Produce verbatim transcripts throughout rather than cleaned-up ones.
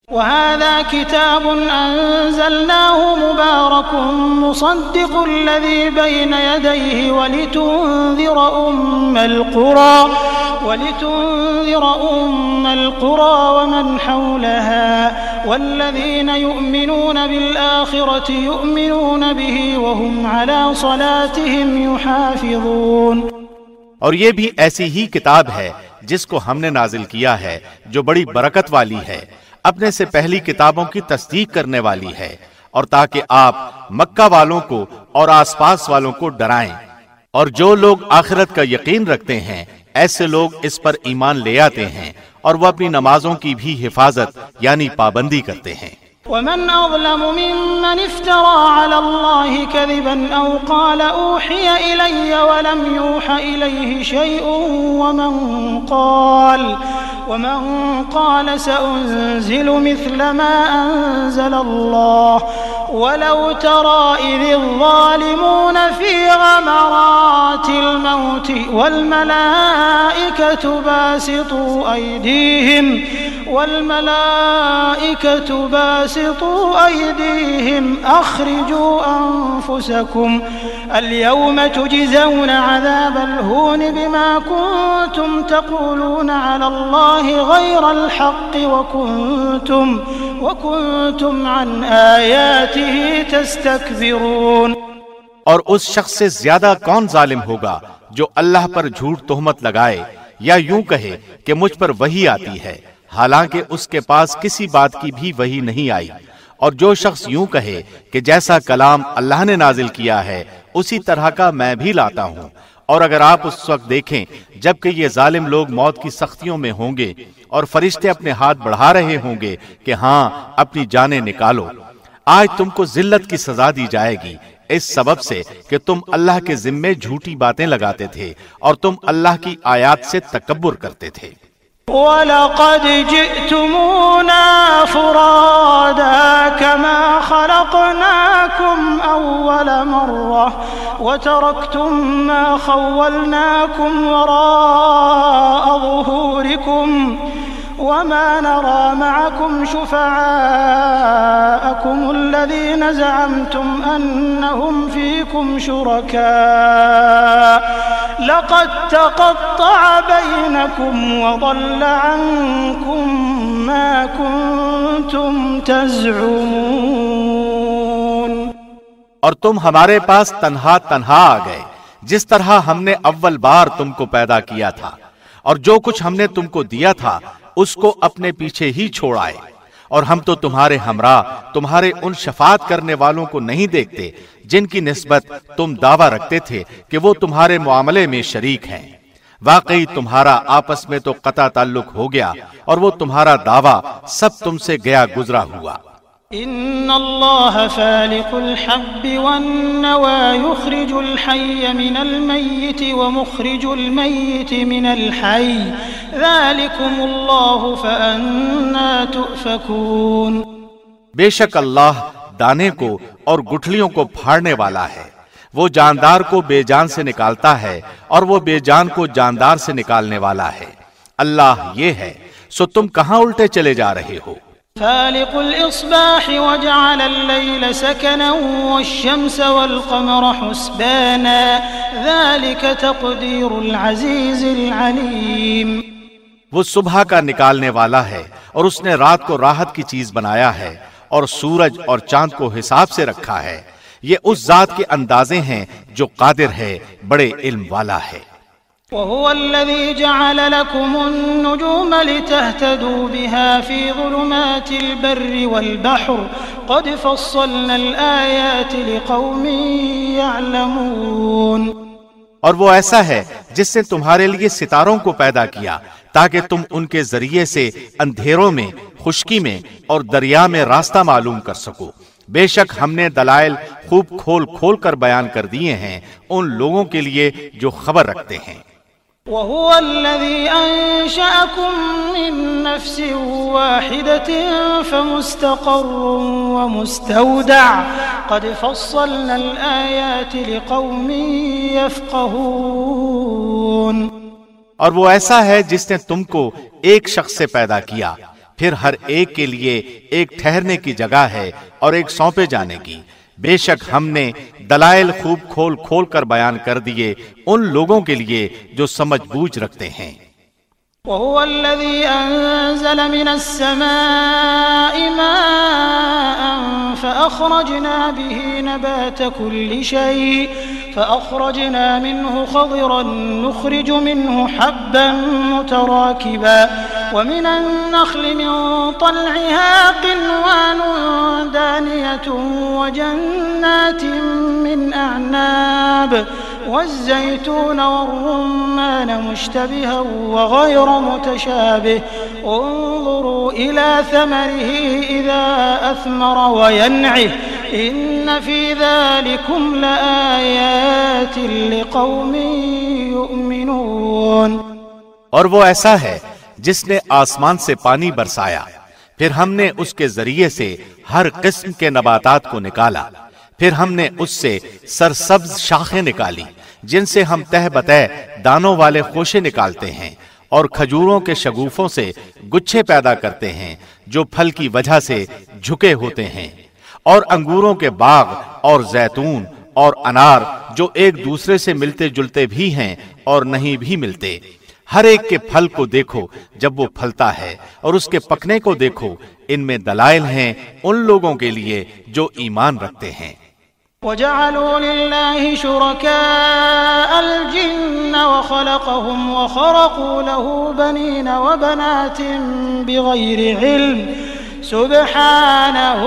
وهذا كتاب أنزلناه مبارك مصدق الذي بين يديه ولتنذر أم القرى ولتنذر أم القرى ومن حولها والذين يؤمنون بالآخرة يؤمنون به وهم على صلاتهم يحافظون۔ اور یہ بھی ایسی ہی کتاب ہے جس کو ہم نے نازل کیا ہے جو بڑی برکت والی ہے، اپنے سے پہلی کتابوں کی تصدیق کرنے والی ہے، اور تاکہ آپ مکہ والوں کو اور آس پاس والوں کو ڈرائیں، اور جو لوگ آخرت کا یقین رکھتے ہیں ایسے لوگ اس پر ایمان لے آتے ہیں اور وہ اپنی نمازوں کی بھی حفاظت یعنی پابندی کرتے ہیں۔ ومن أظلم ممن افترى على الله كذبا أو قال أوحي إلي ولم يوح إليه شيء ومن قال ومن قال سأنزل مثل ما أنزل الله ولو ترى إذ الظالمون في غمرات الموت والملائكة باسطوا أيديهم والملائكة باسطوا أيديهم أخرجوا أنفسكم اليوم تجزون عذاب الهون بما كنتم تقولون على الله غير الحق وكنتم وكنتم عن آياته تستكبرون۔ اور اس شخص سے زیادہ کون ظالم ہوگا جو اللہ پر جھوٹ تہمت لگائے یا یوں کہے کہ مجھ پر وحی آتی ہے حالانکہ اس کے پاس کسی بات کی بھی وحی نہیں آئی، اور جو شخص یوں کہے کہ جیسا کلام اللہ نے نازل کیا ہے اسی طرح کا میں بھی لاتا ہوں۔ اور اگر آپ اس وقت دیکھیں جبکہ یہ ظالم لوگ موت کی سختیوں میں ہوں گے اور فرشتے اپنے ہاتھ بڑھا رہے ہوں گے کہ ہاں اپنی جانیں نکالو، آج تم کو ذلت کی سزا دی جائے گی اس سبب سے کہ تم اللہ کے ذمے جھوٹی باتیں لگاتے تھے اور تم اللہ کی آیات سے تکبر کرتے تھے۔ وَلَقَدْ جِئْتُمُونَا فُرَادَى كَمَا خَلَقْنَاكُمْ أَوَّلَ مَرَّةٍ وَتَرَكْتُمْ مَا خَوَّلْنَاكُمْ وَرَاءَ ظُهُورِكُمْ وَمَا نَرَى مَعَكُمْ شُفَعَاءَكُمُ الَّذِينَ زَعَمْتُمْ أَنَّهُمْ فِيكُمْ شُرَكَاءُ لَقَدْ تَقَطَّعَ بَيْنَكُمْ وَضَلَّ عَنكُمْ مَا كُنتُمْ تَزْعُمُونَ۔ اور تم ہمارے پاس تنہا تنہا آ گئے جس طرح ہم نے اول بار تم کو پیدا کیا تھا، اور جو کچھ ہم نے تم کو دیا تھا اس کو اپنے پیچھے ہی چھوڑ آئے، اور ہم تو تمہارے ہمراہ تمہارے ان شفاعت کرنے والوں کو نہیں دیکھتے جن کی نسبت تم دعویٰ رکھتے تھے کہ وہ تمہارے معاملے میں شریک ہیں۔ واقعی تمہارا آپس میں تو قطع تعلق ہو گیا اور وہ تمہارا دعویٰ سب تم سے گیا گزرا ہوا۔ ان اللہ فالق الحب والنوى يخرج الحي من الميت ومخرج الميت من الحي ذلكم الله فأنا تؤفكون۔ بے شک اللہ دانے کو اور گٹھلیوں کو پھاڑنے والا ہے، وہ جاندار کو بے جان سے نکالتا ہے اور وہ بے جان کو جاندار سے نکالنے والا ہے۔ اللہ یہ ہے، سو تم کہاں الٹے چلے جا رہے ہو؟ فالق الإصباح وجعل الليل سكنا والشمس والقمر حسبانا ذلك تقدير العزيز العليم۔ وہ صبح کا نکالنے والا ہے اور اس نے رات کو راحت کی چیز بنایا ہے اور سورج اور چاند کو حساب سے رکھا ہے، یہ اس ذات کے اندازے ہیں جو قادر ہے، بڑے علم والا ہے۔ وهو الذي جعل لكم النجوم لتهتدوا بها في ظلمات البر والبحر قد فصلنا الآيات لقوم يعلمون۔ اور وہ ایسا ہے جس نے تمہارے لیے ستاروں کو پیدا کیا تاکہ تم ان کے ذریعے سے اندھیروں میں، خشکی میں اور دریا میں راستہ معلوم کر سکو۔ بے شک ہم نے دلائل خوب کھول کھول کر بیان کر دیے ہیں ان لوگوں کے لیے جو خبر رکھتے ہیں۔ وهو الذي أنشأكم من نفس واحدة فمستقر ومستودع قد فصلنا الآيات لقوم يفقهون۔ اور وہ ایسا ہے جس نے تم کو ایک شخص سے پیدا کیا، پھر ہر ایک کے لیے ایک ٹھہرنے کی جگہ ہے اور ایک سونپے جانے کی۔ بے شک ہم نے دلائل خوب کھول کھول کر بیان کر دیے ان لوگوں کے لیے جو سمجھ بوجھ رکھتے ہیں۔ وهو الذي أنزل من السماء ماء فأخرجنا به نبات كل شيء فأخرجنا منه خضرا نخرج منه حبا متراكبا ومن النخل من طلعها قنوان دانية وجنات من أعناب والزيتون والرمان مشتبها وغير متشابه انظروا إلى ثمره إذا أثمر وينعه إن في ذلكم لآيات لقوم يؤمنون۔ اور وہ ایسا ہے جس نے آسمان سے پانی برسایا، پھر ہم نے اس کے ذریعے سے ہر قسم کے نباتات کو نکالا، پھر ہم نے اس سے سرسبز شاخیں نکالی جن سے ہم تہ بتہ دانوں والے خوشے نکالتے ہیں، اور کھجوروں کے شگوفوں سے گچھے پیدا کرتے ہیں جو پھل کی وجہ سے جھکے ہوتے ہیں، اور انگوروں کے باغ اور زیتون اور انار جو ایک دوسرے سے ملتے جلتے بھی ہیں اور نہیں بھی ملتے۔ ہر ایک کے پھل کو دیکھو جب وہ پھلتا ہے اور اس کے پکنے کو دیکھو، ان میں دلائل ہیں ان لوگوں کے لیے جو ایمان رکھتے ہیں۔ وَجَعَلُوا لِلَّهِ شُرَكَاءَ الْجِنَّ وَخَلَقَهُمْ وَخَرَقُوا لَهُ بَنِينَ وَبَنَاتٍ بِغَيْرِ عِلْمٍ سُبْحَانَهُ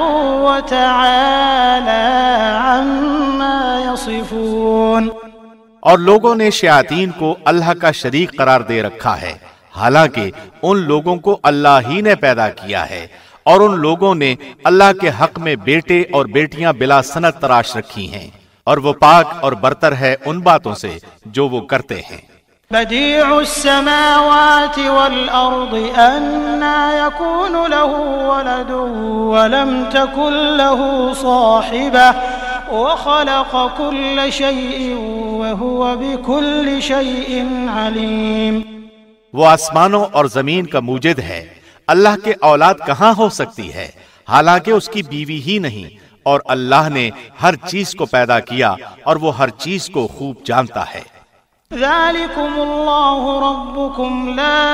وَتَعَالَى عَمَّا يَصِفُونَ۔ اور لوگوں نے شیاطین کو اللہ کا شریک قرار دے رکھا ہے، حالانکہ ان لوگوں کو اللہ ہی نے پیدا کیا ہے، اور ان لوگوں نے اللہ کے حق میں بیٹے اور بیٹیاں بلا سند تراش رکھی ہیں، اور وہ پاک اور برتر ہے ان باتوں سے جو وہ کرتے ہیں۔ بديع السماوات والأرض أنى يكون له ولد ولم تكن له صاحبة وخلق كل شيء وهو بكل شيء عليم۔ وہ آسمانوں اور زمین کا موجد ہے، اللہ کے اولاد کہاں ہو سکتی ہے حالانکہ اس کی بیوی ہی نہیں، اور اللہ نے ہر چیز کو پیدا کیا اور وہ ہر چیز کو خوب جانتا ہے۔ ذلكم الله ربكم لا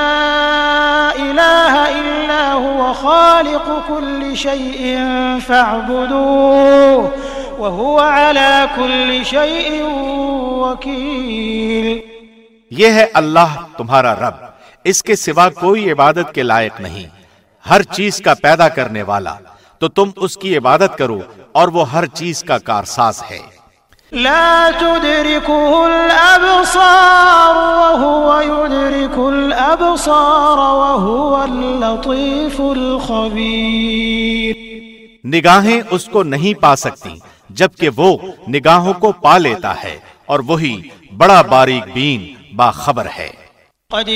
إله إلا هو خالق كل شيء فاعبدوه وهو على كل شيء وكيل۔ یہ ہے اللہ تمہارا رب، اس کے سوا کوئی عبادت کے لائق نہیں، ہر چیز کا پیدا کرنے والا، تو تم اس کی عبادت کرو اور وہ ہر چیز کا کارساز ہے۔ لا تدركه الأبصار وهو يدرك الأبصار وهو اللطيف الخبير۔ نگاہیں اس کو نہیں پا سکتی جبکہ وہ نگاہوں کو پا لیتا ہے، اور وہی بڑا باریک بین باخبر ہے۔ قد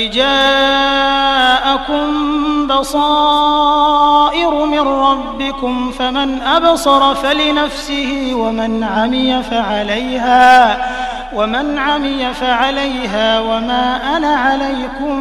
جاءكم بصائر من ربكم فمن أبصر فلنفسه ومن عمي فعليها ومن عمي فعليها وما أنا عليكم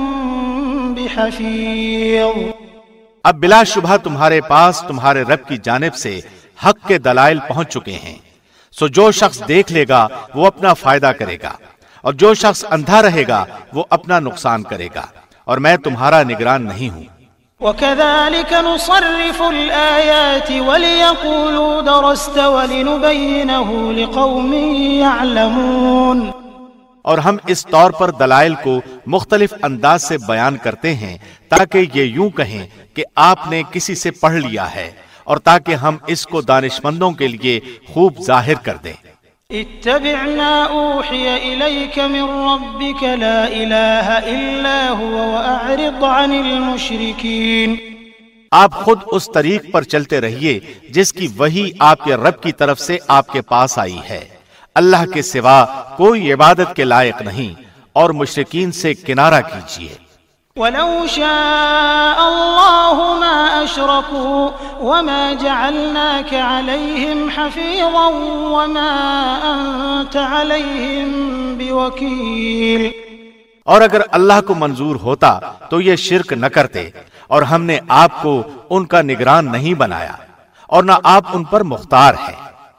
بحفيظ۔ اب بلا شبہ تمہارے پاس تمہارے رب کی جانب سے حق کے دلائل پہنچ چکے ہیں، سو جو شخص دیکھ لے گا وہ اپنا فائدہ کرے گا، اور جو شخص اندھا رہے گا وہ اپنا نقصان کرے گا، اور میں تمہارا نگران نہیں ہوں۔ وَكَذَلِكَ نُصَرِّفُ الْآيَاتِ وَلِيَقُولُوا دَرَسْتَ وَلِنُبَيِّنَهُ لِقَوْمٍ يَعْلَمُونَ۔ اور ہم اس طور پر دلائل کو مختلف انداز سے بیان کرتے ہیں تاکہ یہ یوں کہیں کہ آپ نے کسی سے پڑھ لیا ہے، اور تاکہ ہم اس کو دانشمندوں کے لیے خوب ظاہر کر دیں۔ اتبع ما اوحی الیک من ربک لا الہ الا هو واعرض عن المشرکین۔ آپ خود اس طریق پر چلتے رہیے جس کی وحی آپ کے رب کی طرف سے آپ کے پاس آئی ہے، اللہ کے سوا کوئی عبادت کے لائق نہیں، اور مشرکین سے کنارہ کیجیے۔ وَلَوْ شَاءَ اللَّهُ مَا أَشْرَكُوا وَمَا جَعَلْنَاكَ عَلَيْهِمْ حَفِيظًا وَمَا أَنْتَ عَلَيْهِمْ بِوَكِيلٍ۔ اور اگر اللہ کو منظور ہوتا تو یہ شرک نہ کرتے، اور ہم نے آپ کو ان کا نگران نہیں بنایا اور نہ آپ ان پر مختار ہیں۔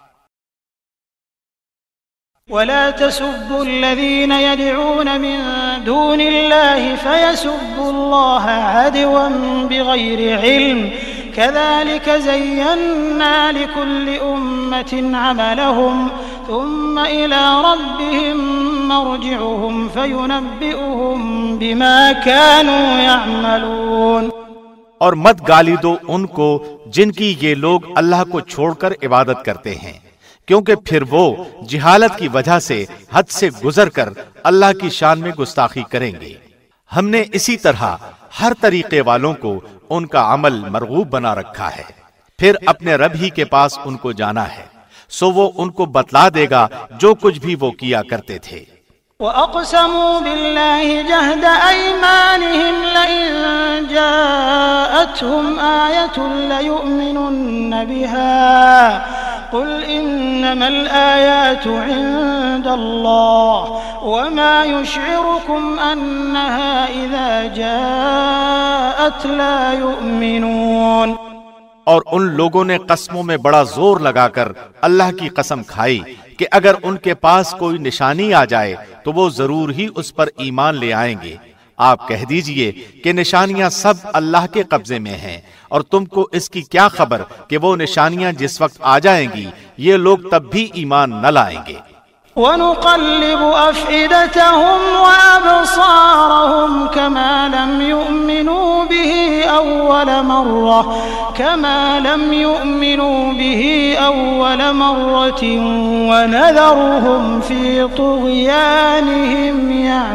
ولا تسبوا الذين يدعون من دون الله فيسبوا الله عدوا بغير علم كذلك زينا لكل أمة عملهم ثم إلى ربهم مرجعهم فينبئهم بما كانوا يعملون۔ اور مت گالی دو ان کو جن کی یہ لوگ اللہ کو چھوڑ کر عبادت کرتے ہیں، کیونکہ پھر وہ جہالت کی وجہ سے حد سے گزر کر اللہ کی شان میں گستاخی کریں گے۔ ہم نے اسی طرح ہر طریقے والوں کو ان کا عمل مرغوب بنا رکھا ہے، پھر اپنے رب ہی کے پاس ان کو جانا ہے، سو وہ ان کو بتلا دے گا جو کچھ بھی وہ کیا کرتے تھے۔ وَأَقْسَمُوا بِاللَّهِ جَهْدَ أَيْمَانِهِمْ لَئِن جَاءَتْهُمْ آيَةٌ لَيُؤْمِنُنَّ بِهَا قُلْ إِنَّمَا الْآيَاتُ عِندَ اللَّهِ وَمَا يُشْعِرُكُمْ أَنَّهَا إِذَا جَاءَتْ لَا يُؤْمِنُونَ۔ اور ان لوگوں نے قسموں میں بڑا زور لگا کر اللہ کی قسم کھائی کہ اگر ان کے پاس کوئی نشانی آ جائے تو وہ ضرور ہی اس پر ایمان لے آئیں گے۔ آپ کہہ دیجئے کہ نشانیاں سب اللہ کے قبضے میں ہیں، اور تم کو اس کی کیا خبر کہ وہ نشانیاں جس وقت آ جائیں گی یہ لوگ تب بھی ایمان نہ لائیں گے۔ وَنُقَلِّبُ أَفْئِدَتَهُمْ وَأَبْصَارَهُمْ كَمَا لَمْ يُؤْمِنُوا بِهِ أَوَّلَ مَرَّةٍ كَمَا لَمْ يُؤْمِنُوا بِهِ أَوَّلَ مَرَّةٍ وَنَذَرُهُمْ فِي طُغْيَانِهِمْ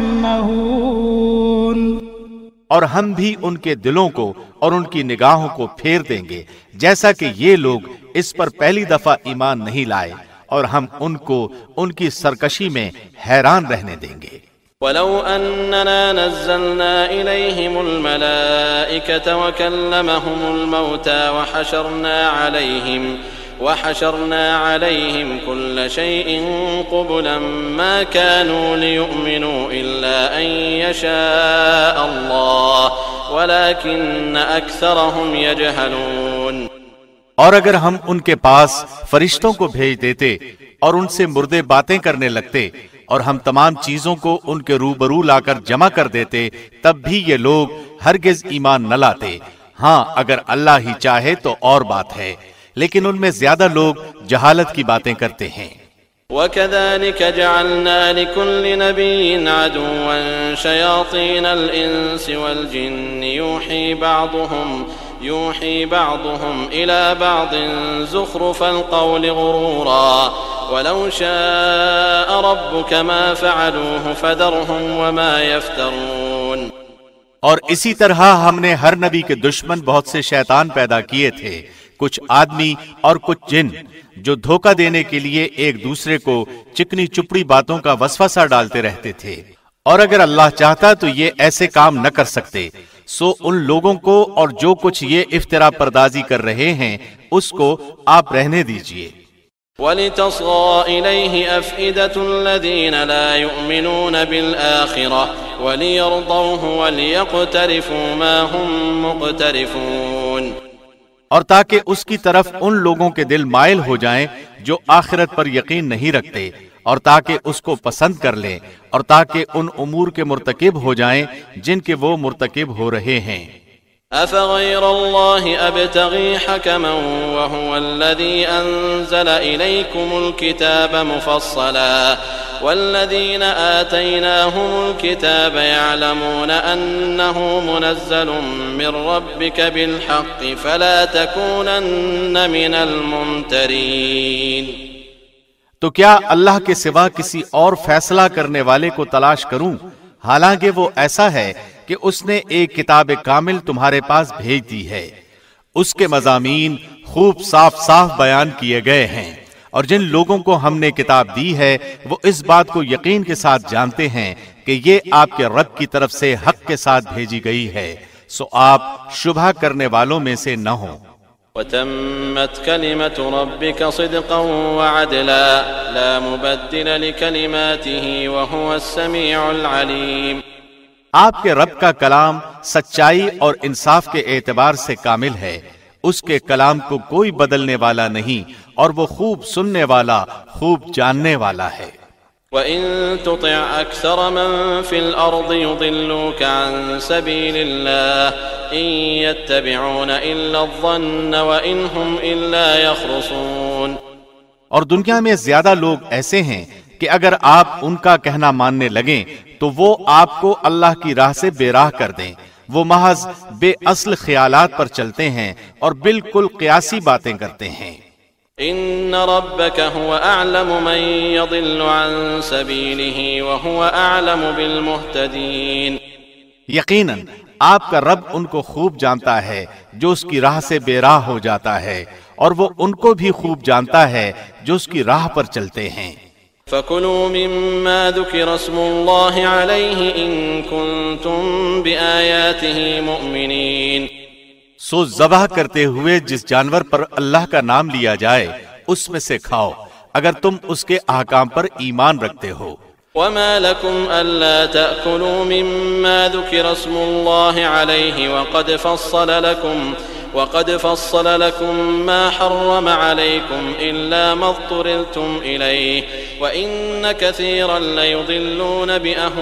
يَعْمَهُونَ۔ اور ہم بھی ان کے دلوں کو اور ان کی نگاہوں کو پھیر دیں گے جیسا کہ یہ لوگ اس پر پہلی دفعہ ایمان نہیں لائے، اور ہم ان کو ان کی سرکشی میں حیران رہنے دیں گے۔ وَلَوْ أَنَّنَا نَزَّلْنَا إِلَيْهِمُ الْمَلَائِكَةَ وَكَلَّمَهُمُ الْمَوْتَى وَحَشَرْنَا عَلَيْهِمْ وَحَشَرْنَا عَلَيْهِمْ كُلَّ شَيْءٍ قُبُلًا مَا كَانُوا لِيُؤْمِنُوا إِلَّا أَن يَشَاءَ اللَّهُ وَلَكِنَّ أَكْثَرَهُمْ يَجْهَلُونَ۔ اور اگر ہم ان کے پاس فرشتوں کو بھیج دیتے اور ان سے مردے باتیں کرنے لگتے اور ہم تمام چیزوں کو ان کے روبرو لا کر جمع کر دیتے تب بھی یہ لوگ ہرگز ایمان نہ لاتے۔ ہاں اگر اللہ ہی چاہے تو اور بات ہے، لیکن ان میں زیادہ لوگ جہالت کی باتیں کرتے ہیں۔ وَكَذَلِكَ جَعَلْنَا لِكُلِّ نَبِيٍّ عَدُوًّا شَيَاطِينَ الْإِنسِ وَالْجِنِّ يُوحِي بَعْضُهُمْ يُوحِي بَعْضُهُمْ إِلَى بَعْضٍ زُخْرُفَ الْقَوْلِ غُرُورًا وَلَوْ شَاءَ رَبُّكَ مَا فَعَلُوهُ فَذَرْهُمْ وَمَا يَفْتَرُونَ۔ اور اسی طرح ہم نے ہر نبی کے دشمن بہت سے شیطان پیدا کیے تھے، کچھ آدمی اور کچھ جن، جو دھوکہ دینے کے لیے ایک دوسرے کو چکنی چپڑی باتوں کا وسوسہ ڈالتے رہتے تھے، اور اگر اللہ چاہتا تو یہ ایسے کام نہ کر سکتے۔ سو ان لوگوں کو اور جو کچھ یہ افطرا پردازی کر رہے ہیں اس کو آپ رہنے دیجئے۔ وَلِتَصْغَىٰ إِلَيْهِ أَفْئِدَةُ الَّذِينَ لَا يُؤْمِنُونَ بِالْآخِرَةِ وَلِيَرْضَوْهُ وَلِيَقْتَرِفُوا مَا هُمْ مُقْتَرِفُونَ۔ اور تاکہ اس کی طرف ان لوگوں کے دل مائل ہو جائیں جو آخرت پر یقین نہیں رکھتے، اور تاکہ اس کو پسند کر لیں، اور تاکہ ان امور کے مرتکب ہو جائیں جن کے وہ مرتکب ہو رہے ہیں۔ أَفَغَيْرَ اللَّهِ أَبْتَغِي حَكَمًا وَهُوَ الَّذِي أَنزَلَ إِلَيْكُمُ الْكِتَابَ مُفَصَّلًا وَالَّذِينَ آتَيْنَاهُمُ الْكِتَابَ يَعْلَمُونَ أَنَّهُ مُنَزَّلٌ مِّن رَّبِّكَ بِالْحَقِّ فَلَا تَكُونَنَّ مِنَ الْمُمْتَرِينَ۔ تو کیا اللہ کے سوا کسی اور فیصلہ کرنے والے کو تلاش کروں، حالانکہ وہ ایسا ہے کہ اس نے ایک کتاب کامل تمہارے پاس بھیج دی ہے، اس کے مضامین خوب صاف صاف بیان کیے گئے ہیں، اور جن لوگوں کو ہم نے کتاب دی ہے وہ اس بات کو یقین کے ساتھ جانتے ہیں کہ یہ آپ کے رب کی طرف سے حق کے ساتھ بھیجی گئی ہے، سو آپ شبہ کرنے والوں میں سے نہ ہوں۔ وَتَمَّتْ كَلِمَةُ رَبِّكَ صِدْقًا وَعَدْلًا لَا مُبَدِّلَ لِكَلِمَاتِهِ وَهُوَ السَّمِيعُ الْعَلِيمُ۔ آپ کے رب کا کلام سچائی اور انصاف کے اعتبار سے کامل ہے، اس کے کلام کو کوئی بدلنے والا نہیں، اور وہ خوب سننے والا، خوب جاننے والا ہے۔ وَإِن تُطِعْ أَكْثَرَ مَن فِي الْأَرْضِ يُضِلُّوكَ عَن سَبِيلِ اللَّهِ إِن يَتَّبِعُونَ إِلَّا الظَّنَّ وَإِنْ هُمْ إِلَّا يَخْرُصُونَ۔ اور دنیا میں زیادہ لوگ ایسے ہیں کہ اگر آپ ان کا کہنا ماننے لگیں تو وہ آپ کو اللہ کی راہ سے بے راہ کر دیں، وہ محض بے اصل خیالات پر چلتے ہیں اور بالکل قیاسی باتیں کرتے ہیں۔ ان ربك هو اعلم من يضل عن سبيله وهو اعلم بالمهتدين۔ یقیناً آپ کا رب ان کو خوب جانتا ہے جو اس کی راہ سے بے راہ ہو جاتا ہے، اور وہ ان کو بھی خوب جانتا ہے جو اس کی راہ پر چلتے ہیں۔ فَكُلُوا مِمَّا ذُكِرَ اسْمُ اللَّهِ عَلَيْهِ إِن كُنتُم بِآيَاتِهِ مُؤْمِنِينَ۔ سو ذبح کرتے ہوئے جس جانور پر اللہ کا نام لیا جائے اس میں سے کھاؤ اگر تم اس کے احکام پر ایمان رکھتے ہو۔ وَمَا لَكُمْ أَلَّا تَأْكُلُوا مِمَّا ذُكِرَ اسْمُ اللَّهِ عَلَيْهِ وَقَدْ فَصَّلَ لَكُمْ وَقَدْ فَصَّلَ لَكُمْ مَا حَرَّمَ عَلَيْكُمْ إِلَّا مَا اضْطُرِرْتُمْ إِلَيْهِ وَإِنَّ كَثِيرًا لَيُضِلُّونَ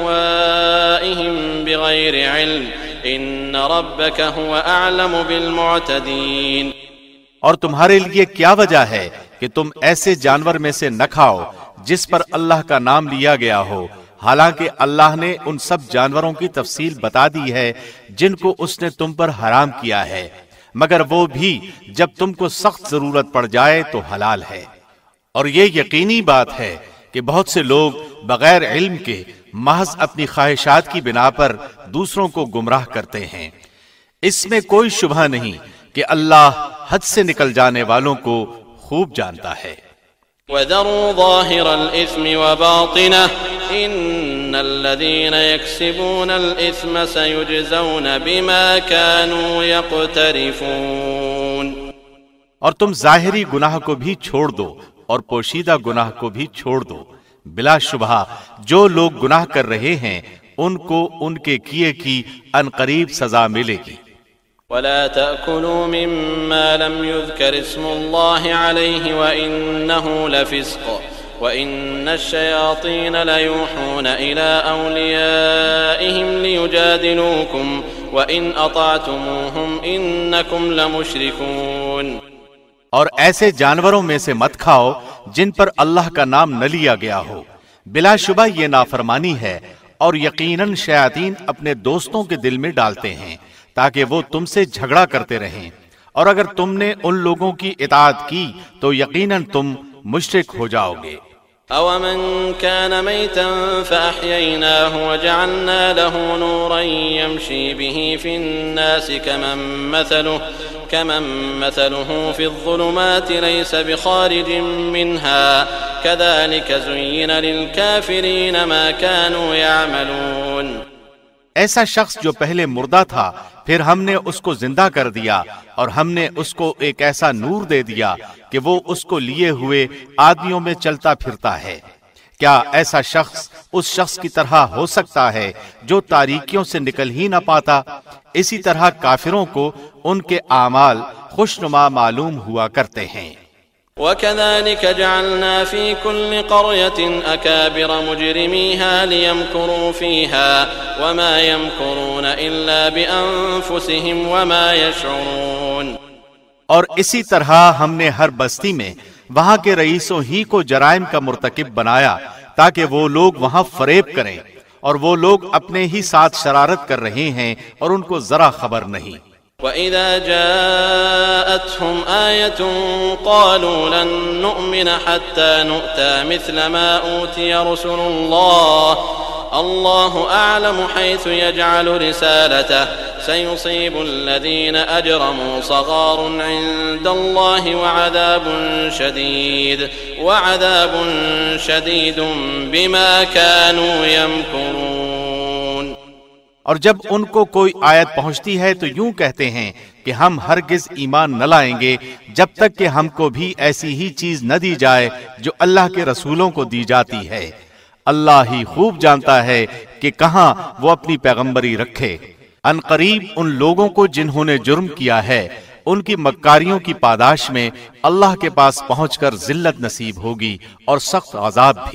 بِأَهْوَائِهِمْ بِغَيْرِ عِلْمٍ إِنَّ رَبَّكَ هُوَ أَعْلَمُ بِالْمُعْتَدِينَ۔ اور تمہارے لیے کیا وجہ ہے کہ تم ایسے جانور میں سے نہ کھاؤ جس پر اللہ کا نام لیا گیا ہو، حالانکہ اللہ نے ان سب جانوروں کی تفصیل بتا دی ہے جن کو اس نے تم پر حرام کیا ہے، مگر وہ بھی جب تم کو سخت ضرورت پڑ جائے تو حلال ہے۔ اور یہ یقینی بات ہے کہ بہت سے لوگ بغیر علم کے محض اپنی خواہشات کی بنا پر دوسروں کو گمراہ کرتے ہیں۔ اس میں کوئی شبہ نہیں کہ اللہ حد سے نکل جانے والوں کو خوب جانتا ہے۔ وَذَرُوا ظَاهِرَ الْإِثْمِ وَبَاطِنَهُ إِنَّ الَّذِينَ يَكْسِبُونَ الْإِثْمَ سَيُجْزَوْنَ بِمَا كَانُوا يَقْتَرِفُونَ۔ اور تم ظاہری گناہ کو بھی چھوڑ دو اور پوشیدہ گناہ کو بھی چھوڑ دو، بلا شبہ جو لوگ گناہ کر رہے ہیں ان کو ان کے کیے کی عنقریب سزا ملے گی۔ وَلَا تَأْكُلُوا مِمَّا لَمْ يُذْكَرِ اسْمُ اللَّهِ عَلَيْهِ وَإِنَّهُ لَفِسْقٌ وَإِنَّ الشَّيَاطِينَ لَيُوحُونَ إِلَىٰ أَوْلِيَائِهِمْ لِيُجَادِلُوكُمْ وَإِنْ أَطَعْتُمُوهُمْ إِنَّكُمْ لَمُشْرِكُونَ۔ اور ایسے جانوروں میں سے مت کھاؤ جن پر اللہ کا نام نہ لیا گیا ہو، بلا شبہ یہ نافرمانی ہے، اور یقیناً شیاطین اپنے دوستوں کے دل میں ڈالتے ہیں تاکہ وہ تم سے جھگڑا کرتے رہیں، اور اگر تم نے ان لوگوں کی اطاعت کی تو یقیناً تم مشرک ہو جاؤ گے۔ أَوَمَنْ كَانَ مَيْتًا فَأَحْيَيْنَاهُ وَجَعَلْنَا لَهُ نُورًا يَمْشِي بِهِ فِي النَّاسِ كَمَنْ مَثَلُهُ كَمَنْ مَثَلُهُ فِي الظُّلُمَاتِ لَيْسَ بِخَارِجٍ مِّنْهَا كَذَلِكَ زُيِّنَ لِلْكَافِرِينَ مَا كَانُوا يَعْمَلُونَ۔ ایسا شخص جو پہلے مردہ تھا پھر ہم نے اس کو زندہ کر دیا، اور ہم نے اس کو ایک ایسا نور دے دیا کہ وہ اس کو لیے ہوئے آدمیوں میں چلتا پھرتا ہے۔ کیا ایسا شخص اس شخص کی طرح ہو سکتا ہے جو تاریکیوں سے نکل ہی نہ پاتا؟ اسی طرح کافروں کو ان کے اعمال خوشنما معلوم ہوا کرتے ہیں۔ وَكَذَلِكَ جَعَلْنَا فِي كُلِّ قَرْيَةٍ أَكَابِرَ مُجْرِمِيهَا لِيَمْكُرُوا فِيهَا وَمَا يَمْكُرُونَ إِلَّا بِأَنفُسِهِمْ وَمَا يَشْعُرُونَ۔ اور اسی طرح ہم نے ہر بستی میں وہاں کے رئیسوں ہی کو جرائم کا مرتکب بنایا تاکہ وہ لوگ وہاں فریب کریں، اور وہ لوگ اپنے ہی ساتھ شرارت کر رہے ہیں اور ان کو ذرا خبر نہیں۔ وَإِذَا جَاءَتْهُمْ آيَةٌ قَالُوا لَن نُّؤْمِنَ حَتَّى نُؤْتَىٰ مِثْلَ مَا أُوتِيَ رُسُلُ اللَّهِ اللَّهُ أَعْلَمُ حَيْثُ يَجْعَلُ رِسَالَتَهُ سَيُصِيبُ الَّذِينَ أَجْرَمُوا صَغَارٌ عِندَ اللَّهِ وَعَذَابٌ شَدِيدٌ وَعَذَابٌ شَدِيدٌ بِمَا كَانُوا يَمْكُرُونَ۔ اور جب ان کو کوئی آیت پہنچتی ہے تو یوں کہتے ہیں کہ ہم ہرگز ایمان نہ لائیں گے جب تک کہ ہم کو بھی ایسی ہی چیز نہ دی جائے جو اللہ کے رسولوں کو دی جاتی ہے۔ اللہ ہی خوب جانتا ہے کہ کہاں وہ اپنی پیغمبری رکھے۔ ان قریب ان لوگوں کو جنہوں نے جرم کیا ہے ان کی مکاریوں کی پاداش میں اللہ کے پاس پہنچ کر ذلت نصیب ہوگی اور سخت عذاب بھی۔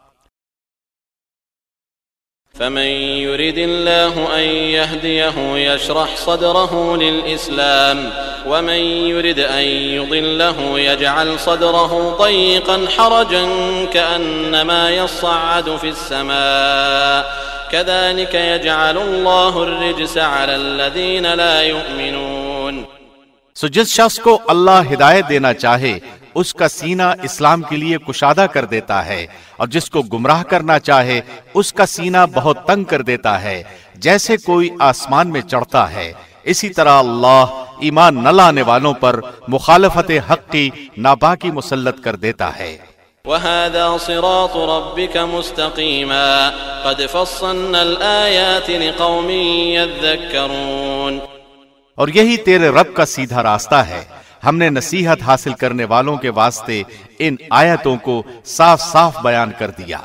فمن يرد الله أن يهديه يشرح صدره للإسلام ومن يرد أن يضله يجعل صدره ضيقا حرجا كأنما يصعد في السماء كذلك يجعل الله الرجس على الذين لا يؤمنون۔ سو جس شخص کو اللہ ہدایت دینا چاہے اس کا سینہ اسلام کے لیے کشادہ کر دیتا ہے، اور جس کو گمراہ کرنا چاہے اس کا سینہ بہت تنگ کر دیتا ہے، جیسے کوئی آسمان میں چڑھتا ہے۔ اسی طرح اللہ ایمان نہ لانے والوں پر مخالفت حق کی ناپاکی مسلط کر دیتا ہے۔ وَهَذَا صِرَاطُ رَبِّكَ مُسْتَقِيمًا قَدْ فَصَّلْنَا الْآيَاتِ لِقَوْمٍ يَذَّكَّرُونَ۔ اور یہی تیرے رب کا سیدھا راستہ ہے، ہم نے نصیحت حاصل کرنے والوں کے واسطے ان آیتوں کو صاف صاف بیان کر دیا۔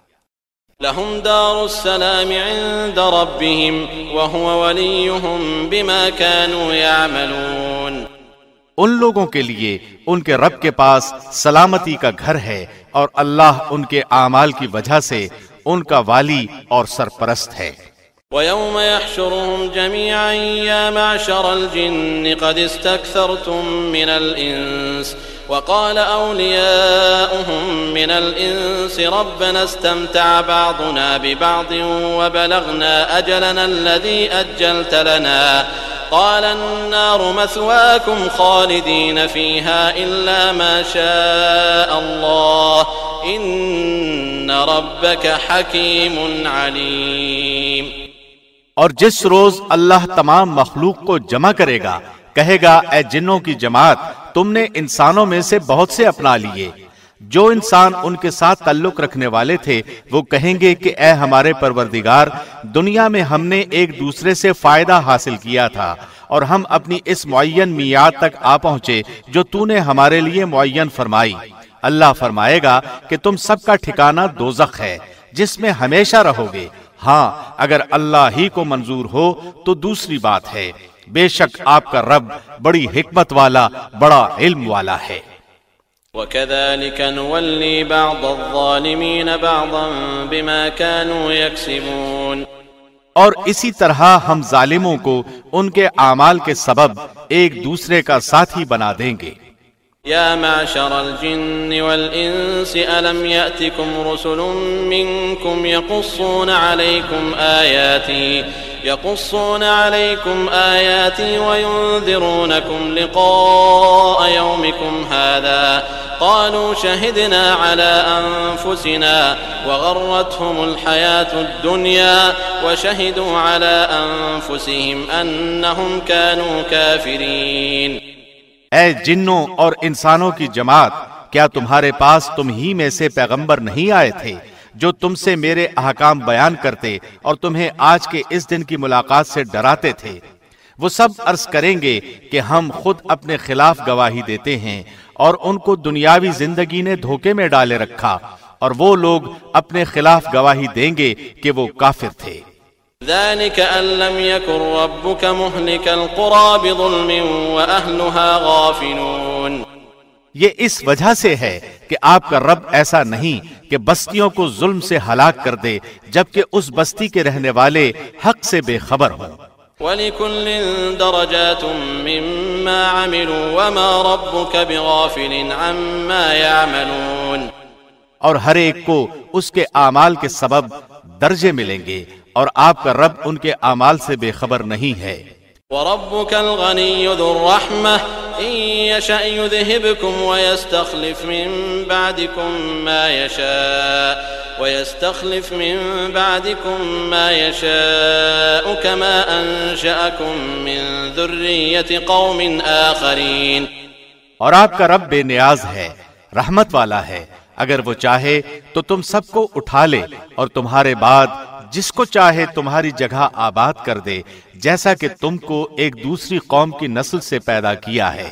لَهُمْ دَارُ السَّلَامِ عِندَ رَبِّهِمْ وَهُوَ وَلِيُّهُمْ بِمَا كَانُوا يَعْمَلُونَ۔ ان لوگوں کے لیے ان کے رب کے پاس سلامتی کا گھر ہے، اور اللہ ان کے اعمال کی وجہ سے ان کا والی اور سرپرست ہے۔ وَيَوْمَ يَحْشُرُهُمْ جَمِيعًا يَا مَعْشَرَ الْجِنِّ قَدِ اسْتَكْثَرْتُم مِّنَ الْإِنسِ وَقَالَ أَوْلِيَاؤُهُم مِّنَ الْإِنسِ رَبَّنَا اسْتَمْتَعَ بَعْضُنَا بِبَعْضٍ وَبَلَغْنَا أَجَلَنَا الَّذِي أَجَّلْتَ لَنَا قَالَ النَّارُ مَثْوَاكُمْ خَالِدِينَ فِيهَا إِلَّا مَا شَاءَ اللَّهُ إِنَّ رَبَّكَ حَكِيمٌ عَلِيمٌ۔ اور جس روز اللہ تمام مخلوق کو جمع کرے گا کہے گا، اے جنوں کی جماعت، تم نے انسانوں میں سے بہت سے اپنا لیے۔ جو انسان ان کے ساتھ تعلق رکھنے والے تھے وہ کہیں گے کہ اے ہمارے پروردگار، دنیا میں ہم نے ایک دوسرے سے فائدہ حاصل کیا تھا اور ہم اپنی اس معین میعاد تک آ پہنچے جو تو نے ہمارے لیے معین فرمائی۔ اللہ فرمائے گا کہ تم سب کا ٹھکانہ دوزخ ہے جس میں ہمیشہ رہو گے۔ ہاں اگر اللہ ہی کو منظور ہو تو دوسری بات ہے، بے شک آپ کا رب بڑی حکمت والا، بڑا علم والا ہے۔ وَكَذَلِكَ نُوَلِّي بَعْضَ الظَّالِمِينَ بَعْضًا بِمَا كَانُوا يَكْسِبُونَ۔ اور اسی طرح ہم ظالموں کو ان کے اعمال کے سبب ایک دوسرے کا ساتھی بنا دیں گے۔ يا معشر الجن والإنس ألم يأتكم رسل منكم يقصون عليكم آياتي يقصون عليكم آياتي وينذرونكم لقاء يومكم هذا قالوا شهدنا على أنفسنا وغرتهم الحياة الدنيا وشهدوا على أنفسهم أنهم كانوا كافرين۔ اے جنوں اور انسانوں کی جماعت، کیا تمہارے پاس تم ہی میں سے پیغمبر نہیں آئے تھے جو تم سے میرے احکام بیان کرتے اور تمہیں آج کے اس دن کی ملاقات سے ڈراتے تھے؟ وہ سب عرض کریں گے کہ ہم خود اپنے خلاف گواہی دیتے ہیں اور ان کو دنیاوی زندگی نے دھوکے میں ڈالے رکھا، اور وہ لوگ اپنے خلاف گواہی دیں گے کہ وہ کافر تھے۔ ذلك أن لم يكن ربك مهلك القرى بظلم وأهلها غافلون۔ یہ اس وجہ سے ہے کہ آپ کا رب ایسا نہیں کہ بستیوں کو ظلم سے ہلاک کر دے جبکہ اس بستی کے رہنے والے حق سے بے خبر ہوں۔ وَلِكُلٍّ دَرَجَاتٌ مِّمَّا عَمِلُوا وَمَا رَبُّكَ بِغَافِلٍ عَمَّا يَعْمَلُونَ۔ اور ہر ایک کو اس کے اعمال کے سبب درجے ملیں گے، اور آپ کا رب ان کے اعمال سے بے خبر نہیں ہے۔ وَرَبُّكَ الْغَنِيُّ ذُو الرَّحْمَةِ إِن يَشَأْ يُذْهِبْكُمْ وَيَسْتَخْلِفْ مِن بَعْدِكُم مَّا يَشَاءُ وَيَسْتَخْلِفْ مِن بَعْدِكُم مَّا يَشَاءُ كَمَا أَنشَأَكُم مِّن ذُرِّيَّةِ قَوْمٍ آخَرِينَ۔ اور آپ کا رب بے نیاز ہے، رحمت والا ہے، اگر وہ چاہے تو تم سب کو اٹھا لے اور تمہارے بعد جس کو چاہے تمہاری جگہ آباد کر دے، جیسا کہ تم کو ایک دوسری قوم کی نسل سے پیدا کیا ہے۔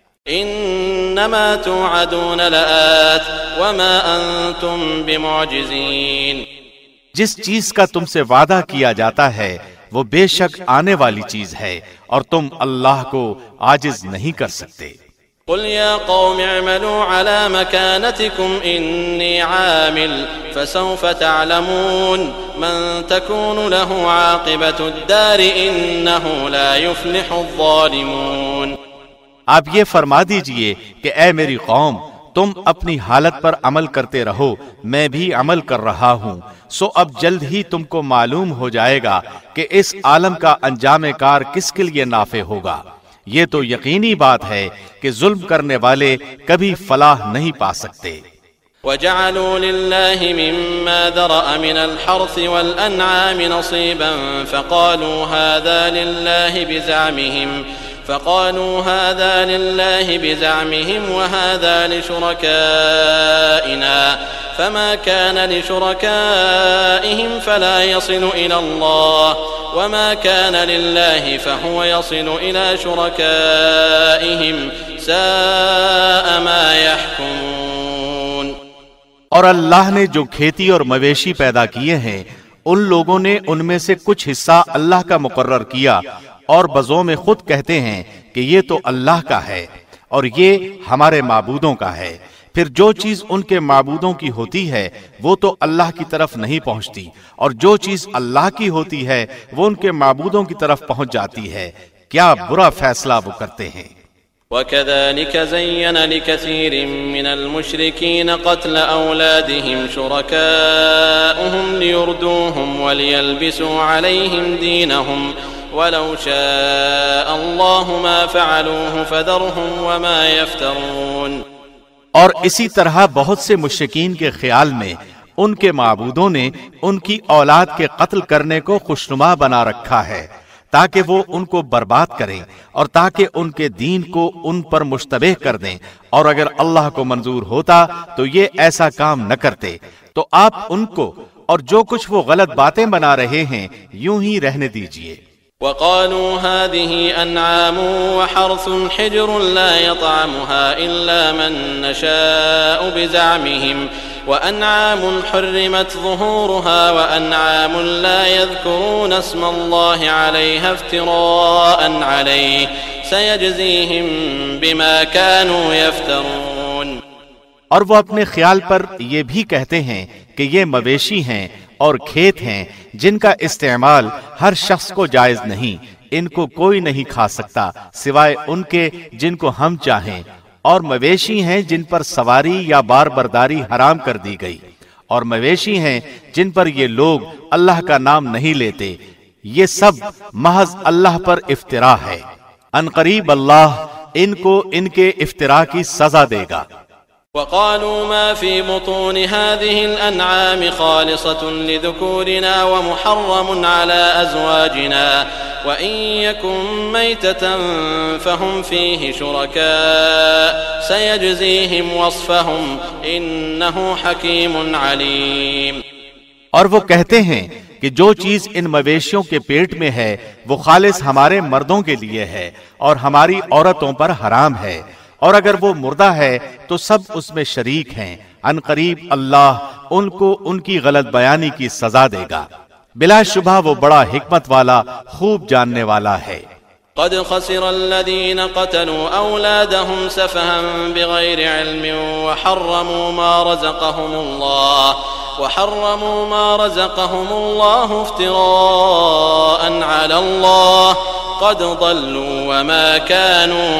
انما توعدون لآت وما انتم بمعجزین۔ جس چیز کا تم سے وعدہ کیا جاتا ہے وہ بے شک آنے والی چیز ہے اور تم اللہ کو عاجز نہیں کر سکتے۔ قل يا قوم اعملوا على مكانتكم إني عامل فسوف تعلمون من تكون له عاقبة الدار إنه لا يفلح الظالمون۔ آپ یہ فرما دیجئے کہ اے میری قوم، تم اپنی حالت پر عمل کرتے رہو، میں بھی عمل کر رہا ہوں، سو اب جلد ہی تم کو معلوم ہو جائے گا کہ اس عالم کا انجام کار کس کے لیے نافع ہوگا۔ یہ تو یقینی بات ہے کہ ظلم کرنے والے کبھی فلاح نہیں پا سکتے۔ وَجَعَلُوا لِلَّهِ مِمَّا ذَرَأَ مِنَ الْحَرْثِ وَالْأَنْعَامِ نَصِيبًا فَقَالُوا هَذَا لِلَّهِ بِزَعْمِهِمْ فقالوا هذا لله بزعمهم وهذا لشركائنا فما كان لشركائهم فلا يصل إلى الله وما كان لله فهو يصل إلى شركائهم ساء ما يحكمون۔ اور اللہ نے جو کھیتی اور مویشی پیدا کیے ہیں ان لوگوں نے ان میں سے کچھ حصہ اللہ کا مقرر کیا اور بزوں میں خود کہتے ہیں کہ یہ تو اللہ کا ہے اور یہ ہمارے معبودوں کا ہے، پھر جو چیز ان کے معبودوں کی ہوتی ہے وہ تو اللہ کی طرف نہیں پہنچتی، اور جو چیز اللہ کی ہوتی ہے وہ ان کے معبودوں کی طرف پہنچ جاتی ہے۔ کیا برا فیصلہ وہ کرتے ہیں۔ وَكَذَلِكَ زَيَّنَ لِكَثِيرٍ مِّنَ الْمُشْرِكِينَ قَتْلَ أَوْلَادِهِمْ شُرَكَاؤُهُمْ لِيُرْدُوهُمْ وَلِيَلْبِسُوا عَلَيْهِمْ دِينَهُمْ وَلَوْ شَاءَ اللَّهُ مَا فَعَلُوهُ فَذَرْهُمْ وَمَا يَفْتَرُونَ۔ اور اسی طرح بہت سے مشرکین کے خیال میں ان کے معبودوں نے ان کی اولاد کے قتل کرنے کو خوشنما بنا رکھا ہے تاکہ وہ ان کو برباد کریں اور تاکہ ان کے دین کو ان پر مشتبہ کر دیں، اور اگر اللہ کو منظور ہوتا تو یہ ایسا کام نہ کرتے۔ تو آپ ان کو اور جو کچھ وہ غلط باتیں بنا رہے ہیں یوں ہی رہنے دیجئے۔ وَقَالُوا هَذِهِ أَنْعَامٌ وَحَرْثٌ حِجْرٌ لَا يَطْعَمُهَا إِلَّا مَن نَّشَاءُ بِزَعْمِهِمْ وَأَنْعَامٌ حُرِّمَتْ ظُهُورُهَا وَأَنْعَامٌ لَا يَذْكُرُونَ اسْمَ اللَّهِ عَلَيْهَا افْتِرَاءً عَلَيْهِ سَيَجْزِيهِمْ بِمَا كَانُوا يَفْتَرُونَ۔ اور وہ اپنے خیال پر یہ بھی کہتے ہیں کہ یہ مویشی ہیں اور کھیت ہیں جن کا استعمال ہر شخص کو جائز نہیں، ان کو کوئی نہیں کھا سکتا سوائے ان کے جن کو ہم چاہیں، اور مویشی ہیں جن پر سواری یا بار برداری حرام کر دی گئی، اور مویشی ہیں جن پر یہ لوگ اللہ کا نام نہیں لیتے، یہ سب محض اللہ پر افطرا ہے۔ ان قریب اللہ ان کو ان کے افطرا کی سزا دے گا۔ وقالوا ما في بطون هذه الأنعام خالصة لذكورنا ومحرم على أزواجنا وإن يكن ميتة فهم فيه شركاء سيجزيهم وصفهم إنه حكيم عليم۔ اور وہ کہتے ہیں کہ جو چیز ان مویشیوں کے پیٹ میں ہے وہ خالص ہمارے مردوں کے لیے ہے اور ہماری عورتوں پر حرام ہے، اور اگر وہ مردہ ہے تو سب اس میں شریک ہیں۔ ان قریب اللہ ان کو ان کی غلط بیانی کی سزا دے گا، بلا شبہ وہ بڑا حکمت والا خوب جاننے والا ہے۔ قد خسر الذين قتلوا أولادهم سفها بغير علم وحرموا ما رزقهم الله وحرموا ما رزقهم الله افتراء على الله قد ضلوا وما كانوا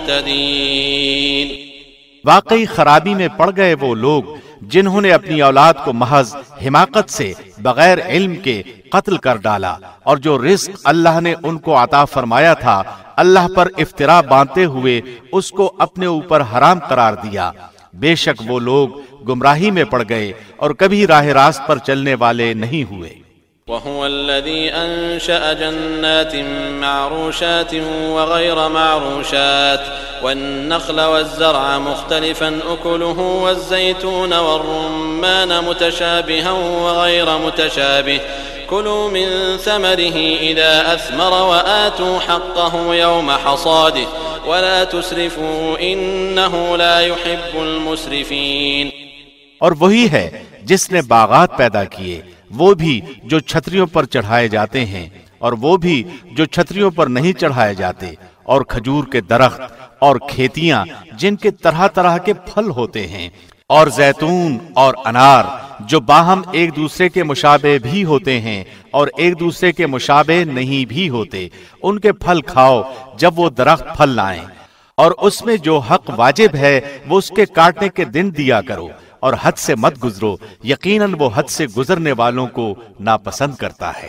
مهتدين۔ واقعی خرابی میں پڑ گئے وہ لوگ جنہوں نے اپنی اولاد کو محض حماقت سے بغیر علم کے قتل کر ڈالا، اور جو رزق اللہ نے ان کو عطا فرمایا تھا اللہ پر افطرا باندھتے ہوئے اس کو اپنے اوپر حرام قرار دیا۔ بے شک وہ لوگ گمراہی میں پڑ گئے اور کبھی راہ راست پر چلنے والے نہیں ہوئے۔ وهو الذي أنشأ جنات معروشات وغير معروشات والنخل والزرع مختلفا أكله والزيتون والرمان متشابها وغير متشابه كلوا من ثمره إذا أثمر وآتوا حقه يوم حصاده ولا تسرفوا إنه لا يحب المسرفين۔ اور وہی ہے جس نے باغات پیدا کیے، وہ بھی جو چھتریوں پر چڑھائے جاتے ہیں اور وہ بھی جو چھتریوں پر نہیں چڑھائے جاتے، اور کھجور کے درخت اور کھیتیاں جن کے طرح طرح کے پھل ہوتے ہیں، اور زیتون اور انار جو باہم ایک دوسرے کے مشابہ بھی ہوتے ہیں اور ایک دوسرے کے مشابہ نہیں بھی ہوتے، ان کے پھل کھاؤ جب وہ درخت پھل لائیں، اور اس میں جو حق واجب ہے وہ اس کے کاٹنے کے دن دیا کرو، اور حد سے مت گزرو، یقیناً وہ حد سے گزرنے والوں کو ناپسند کرتا ہے۔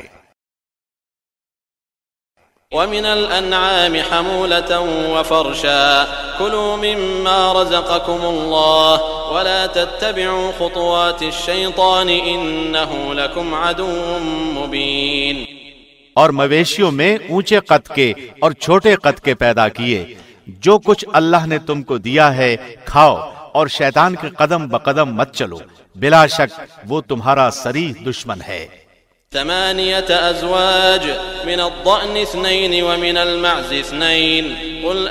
وَمِنَ الْأَنْعَامِ حَمُولَةً وَفَرْشًا كُلُوا مِمَّا رَزَقَكُمُ اللَّهُ وَلَا تَتَّبِعُوا خُطُوَاتِ الشَّيْطَانِ إِنَّهُ لَكُمْ عَدُوٌّ مُبِينٌ۔ اور مویشیوں میں اونچے قد کے اور چھوٹے قد کے پیدا کیے، جو کچھ اللہ نے تم کو دیا ہے کھاؤ، اور شیطان کے قدم بقدم مت چلو، بلا شک وہ تمہارا صریح دشمن ہے۔ ثمانية أزواج من الضأن اثنين ومن المعز اثنين قل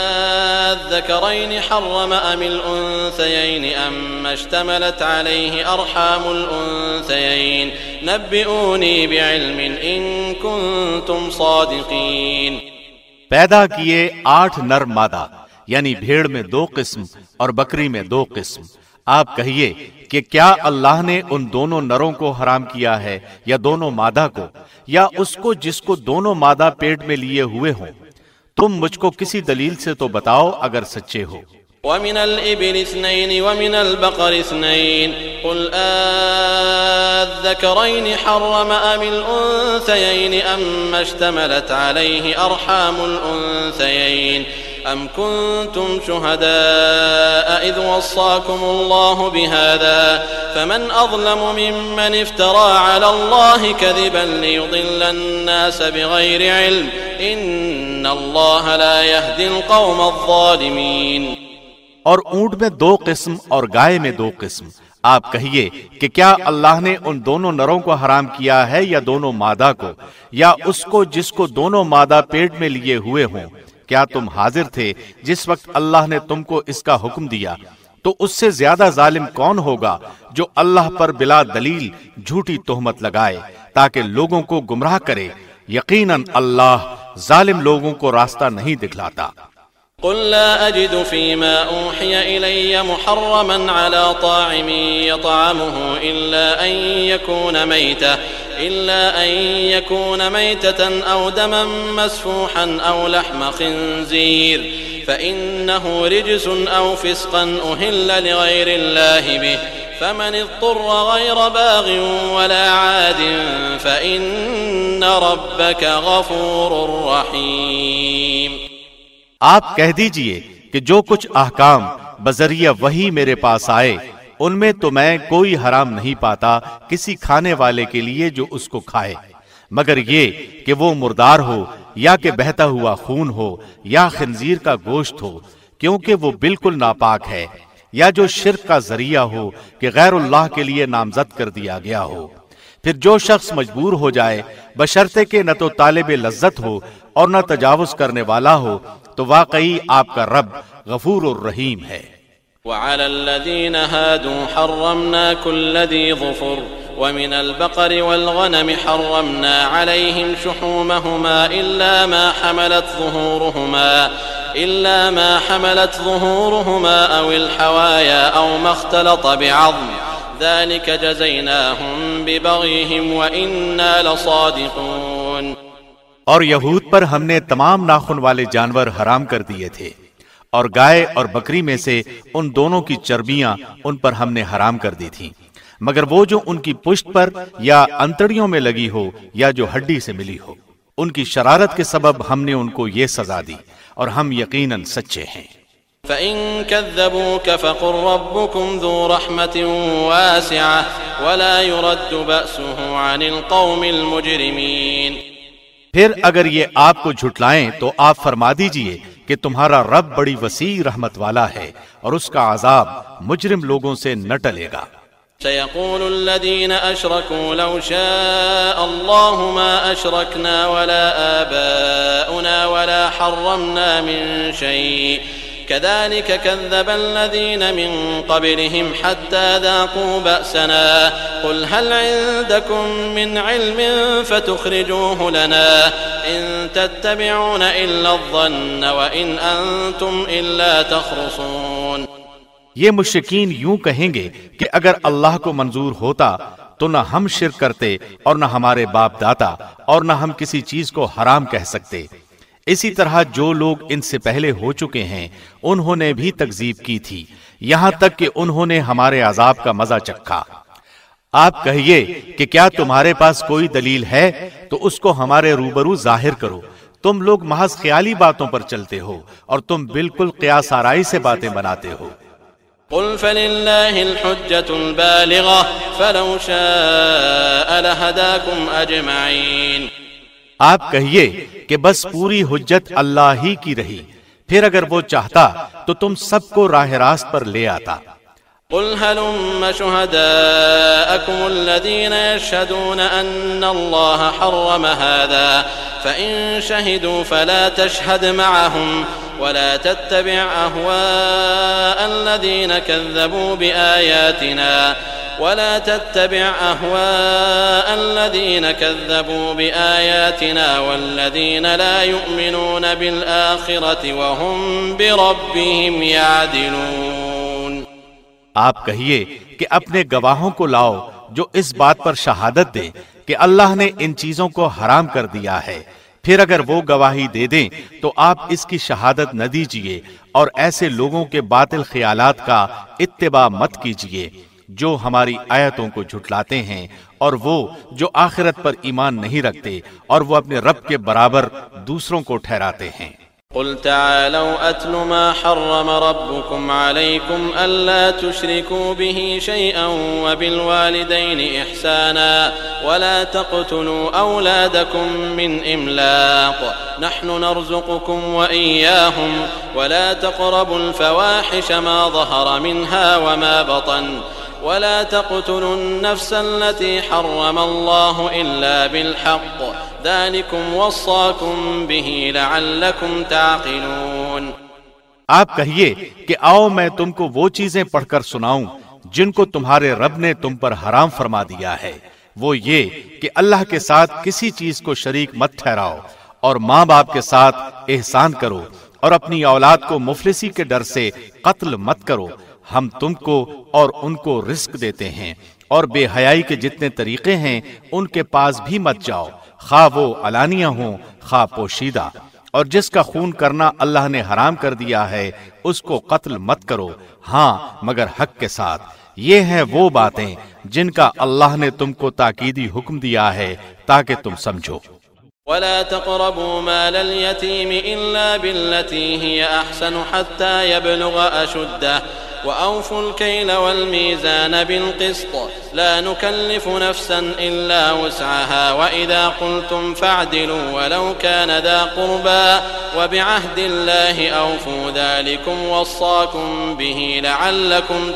آذكرين حرم أم الأنثيين أم اشتملت عليه أرحام الأنثيين نبئوني بعلم إن كنتم صادقين۔ پیدا کیے آٹھ نر مادہ، یعنی بھیڑ میں دو قسم اور بکری میں دو قسم۔ آپ کہیے کہ کیا اللہ نے ان دونوں نروں کو حرام کیا ہے یا دونوں مادہ کو، یا اس کو جس کو دونوں مادہ پیٹ میں لیے ہوئے ہوں؟ تم مجھ کو کسی دلیل سے تو بتاؤ اگر سچے ہو۔ وَمِنَ الْإِبِلِ اثْنَيْنِ وَمِنَ الْبَقَرِ اثْنَيْنِ قُلْ آذَّكَرَيْنِ حَرَّمَ أَمِ الْأُنثَيَيْنِ أَمَّا اشْتَمَلَتْ عَلَيْهِ أَرْحَامُ الْأُنثَيَيْنِ أَمْ كُنْتُمْ شُهَدَاءَ إِذْ وَصَّاكُمُ اللَّهُ بِهَذَا فَمَنْ أَظْلَمُ مِمَّنِ افْتَرَى عَلَى اللَّهِ كَذِبًا لِيُضِلَّ النَّاسَ بِغَيْرِ عِلْمٍ إِنَّ اللَّهَ لَا يَهْدِي الْقَوْمَ الظَّالِمِينَ۔ اور اونٹ میں دو قسم اور گائے میں دو قسم۔ آپ کہیے کہ کیا اللہ نے ان دونوں نروں کو حرام کیا ہے یا دونوں مادہ کو، یا اس کو جس کو دونوں مادہ پیٹ میں لیے ہوئے ہوں؟ کیا تم حاضر تھے جس وقت اللہ نے تم کو اس کا حکم دیا؟ تو اس سے زیادہ ظالم کون ہوگا جو اللہ پر بلا دلیل جھوٹی تہمت لگائے تاکہ لوگوں کو گمراہ کرے؟ یقیناً اللہ ظالم لوگوں کو راستہ نہیں دکھلاتا۔ قل لا أجد فيما أوحي إلي محرما على طاعم يطعمه إلا أن يكون ميتة إلا أن يكون ميتة أو دما مسفوحا أو لحم خنزير فإنه رجس أو فسقا أهل لغير الله به فمن اضطر غير باغ ولا عاد فإن ربك غفور رحيم۔ آپ کہہ دیجئے کہ جو کچھ احکام بذریعہ وحی میرے پاس آئے ان میں تو میں کوئی حرام نہیں پاتا کسی کھانے والے کے لیے جو اس کو کھائے، مگر یہ کہ وہ مردار ہو یا کہ بہتا ہوا خون ہو یا خنزیر کا گوشت ہو، کیونکہ وہ بالکل ناپاک ہے، یا جو شرک کا ذریعہ ہو کہ غیر اللہ کے لیے نامزد کر دیا گیا ہو۔ پھر جو شخص مجبور ہو جائے بشرطے کہ نہ تو طالب لذت ہو اور نہ تجاوز کرنے والا ہو، تو واقعی آپ کا رب غفور الرحیم ہے۔ وعلى الذين هادوا حرمنا كل ذي ظفر ومن البقر والغنم حرمنا عليهم شحومهما إلا ما حملت ظهورهما إلا ما حملت ظهورهما أو الحوايا أو ما اختلط بعظم ذلك جزيناهم ببغيهم وإنا لصادقون۔ اور یہود پر ہم نے تمام ناخن والے جانور حرام کر دیے تھے، اور گائے اور بکری میں سے ان دونوں کی چربیاں ان پر ہم نے حرام کر دی تھیں، مگر وہ جو ان کی پشت پر یا انتڑیوں میں لگی ہو یا جو ہڈی سے ملی ہو، ان کی شرارت کے سبب ہم نے ان کو یہ سزا دی، اور ہم یقیناً سچے ہیں۔ فَإِن كَذَّبُوكَ فَقُلْ رَبُّكُمْ ذُو رَحْمَةٍ وَاسِعَةٍ وَلَا يُرَدُّ بَأْسُهُ عَنِ الْقَوْمِ الْمُجْرِمِينَ۔ پھر اگر یہ آپ کو جھٹلائیں تو آپ فرما دیجئے کہ تمہارا رب بڑی وسیع رحمت والا ہے، اور اس کا عذاب مجرم لوگوں سے نہ ٹلے گا۔ سيقول الذين أشركوا لو شاء الله ما أشركنا ولا آباؤنا ولا حرمنا من شيء كذلك كذب الذين من قبلهم حتى ذاقوا بأسنا قل هل عندكم من علم فتخرجوه لنا إن تتبعون إلا الظن وإن أنتم إلا تخرصون۔ یہ مشرکین یوں کہیں گے کہ اگر اللہ کو منظور ہوتا تو نہ ہم شرک کرتے اور نہ ہمارے باپ دادا اور نہ ہم کسی چیز کو حرام کہہ سکتے۔ اسی طرح جو لوگ ان سے پہلے ہو چکے ہیں انہوں نے بھی تکذیب کی تھی، یہاں تک کہ انہوں نے ہمارے عذاب کا مزہ چکھا۔ آپ کہیے کہ کیا تمہارے پاس کوئی دلیل ہے تو اس کو ہمارے روبرو ظاہر کرو۔ تم لوگ محض خیالی باتوں پر چلتے ہو اور تم بالکل قیاس آرائی سے باتیں بناتے ہو۔ قل فلله الحجة البالغة فلو شاء لهداكم أجمعين۔ آپ کہیے کہ بس پوری حجت اللہ ہی کی رہی، پھر اگر وہ چاہتا تو تم سب کو راہ راست پر لے آتا۔ قل هلم شهداءكم الذين يشهدون أن الله حرم هذا فإن شهدوا فلا تشهد معهم ولا تتبع أهواء الذين كذبوا بآياتنا ولا تتبع أهواء الذين كذبوا بآياتنا والذين لا يؤمنون بالآخرة وهم بربهم يعدلون۔ آپ کہیے کہ اپنے گواہوں کو لاؤ جو اس بات پر شہادت دیں کہ اللہ نے ان چیزوں کو حرام کر دیا ہے، پھر اگر وہ گواہی دے دیں تو آپ اس کی شہادت نہ دیجیے اور ایسے لوگوں کے باطل خیالات کا اتباع مت کیجیے جو ہماری آیتوں کو جھٹلاتے ہیں اور وہ جو آخرت پر ایمان نہیں رکھتے اور وہ اپنے رب کے برابر دوسروں کو ٹھہراتے ہیں۔ قل تعالوا أتل ما حرم ربكم عليكم ألا تشركوا به شيئا وبالوالدين إحسانا ولا تقتلوا أولادكم من إملاق نحن نرزقكم وإياهم ولا تقربوا الفواحش ما ظهر منها وما بطن ولا تقتلوا النفس التي حرم الله إلا بالحق ذلكم وصاكم به لعلكم تعقلون۔ آپ کہیے کہ آؤ میں تم کو وہ چیزیں پڑھ کر سناؤں جن کو تمہارے رب نے تم پر حرام فرما دیا ہے، وہ یہ کہ اللہ کے ساتھ کسی چیز کو شریک مت ٹھہراؤ اور ماں باپ کے ساتھ احسان کرو اور اپنی اولاد کو مفلسی کے ڈر سے قتل مت کرو۔ ہم تم کو اور ان کو رزق دیتے ہیں اور بے حیائی کے جتنے طریقے ہیں ان کے پاس بھی مت جاؤ، خواہ وہ علانیہ ہوں خواہ پوشیدہ، اور جس کا خون کرنا اللہ نے حرام کر دیا ہے اس کو قتل مت کرو، ہاں مگر حق کے ساتھ۔ یہ ہیں وہ باتیں جن کا اللہ نے تم کو تاکیدی حکم دیا ہے تاکہ تم سمجھو۔ ولا تقربوا مال اليتيم إلا بالتي هي أحسن حتى يبلغ أشده وأوفوا الكيل والميزان بالقسط لا نكلف نفسا إلا وسعها وإذا قلتم فاعدلوا ولو كان ذا قربى وبعهد الله أوفوا ذلكم وصاكم به لعلكم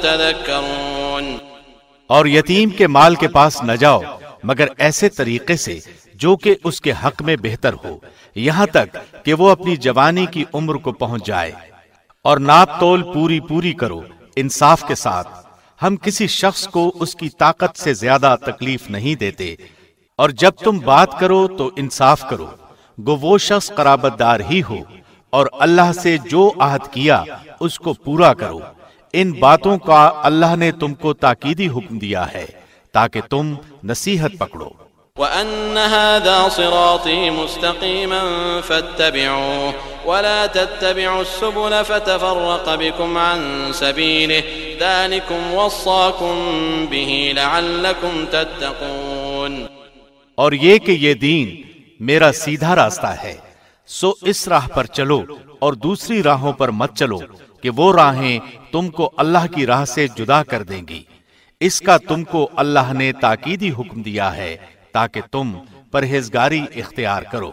تذكرون۔ اور یتیم کے مال کے پاس نہ جاؤ مگر ایسے طریقے سے جو کہ اس کے حق میں بہتر ہو، یہاں تک کہ وہ اپنی جوانی کی عمر کو پہنچ جائے، اور ناپ تول پوری پوری کرو انصاف کے ساتھ۔ ہم کسی شخص کو اس کی طاقت سے زیادہ تکلیف نہیں دیتے، اور جب تم بات کرو تو انصاف کرو، گو وہ شخص قرابت دار ہی ہو، اور اللہ سے جو عہد کیا اس کو پورا کرو۔ ان باتوں کا اللہ نے تم کو تاکیدی حکم دیا ہے تاکہ تم نصیحت پکڑو۔ وَأَنَّ هَذَا صِرَاطِي مُسْتَقِيمًا فَاتَّبِعُوهُ وَلَا تَتَّبِعُوا السُّبُلَ فَتَفَرَّقَ بِكُمْ عَن سَبِيلِهِ ذَلِكُمْ وَصَّاكُمْ بِهِ لَعَلَّكُمْ تَتَّقُونَ۔ اور یہ کہ یہ دین میرا سیدھا راستہ ہے، سو اس راہ پر چلو اور دوسری راہوں پر مت چلو کہ وہ راہیں تم کو اللہ کی راہ سے جدا کر دیں گی۔ اس کا تم کو اللہ نے تاکیدی حکم دیا ہے تاکہ تم پرہیزگاری اختیار کرو۔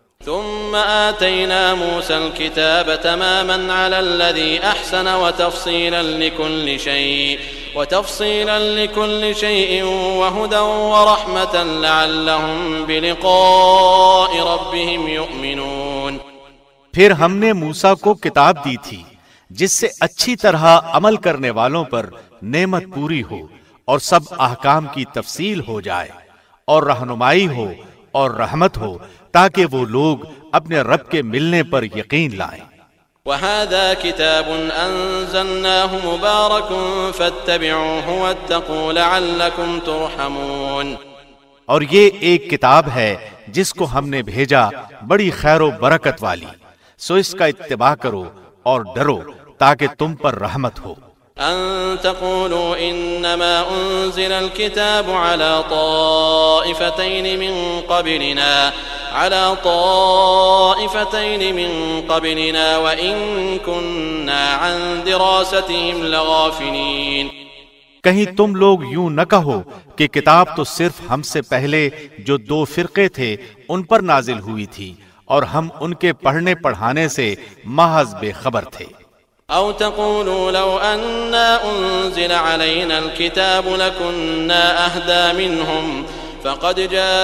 ثم آتينا موسى الكتاب تماما على الذي أحسن وتفصيلا لكل شيء وتفصيلا لكل شيء وهدى ورحمة لعلهم بلقاء ربهم يؤمنون۔ پھر ہم نے موسیٰ کو کتاب دی تھی جس سے اچھی طرح عمل کرنے والوں پر نعمت پوری ہو اور سب احکام کی تفصیل ہو جائے، اور رہنمائی ہو اور رحمت ہو تاکہ وہ لوگ اپنے رب کے ملنے پر یقین لائیں۔ وَهَذَا كِتَابٌ أَنزَلْنَاهُ مُبَارَكٌ فَاتَّبِعُوهُ وَاتَّقُوا لَعَلَّكُمْ تُرْحَمُونَ، اور یہ ایک کتاب ہے جس کو ہم نے بھیجا بڑی خیر و برکت والی، سو اس کا اتباع کرو اور ڈرو تاکہ تم پر رحمت ہو۔ أن تقولوا إنما أنزل الكتاب على طائفتين من قبلنا على طائفتين من قبلنا وإن كنا عن دراستهم لغافلين۔ کہیں تم لوگ یوں نہ کہو کہ کتاب تو صرف ہم سے پہلے جو دو فرقے تھے ان پر نازل ہوئی تھی اور ہم ان کے پڑھنے پڑھانے سے محض بے خبر تھے۔ أو تقولوا لو أنا أنزل علينا الكتاب لكنا أهدى منهم فقد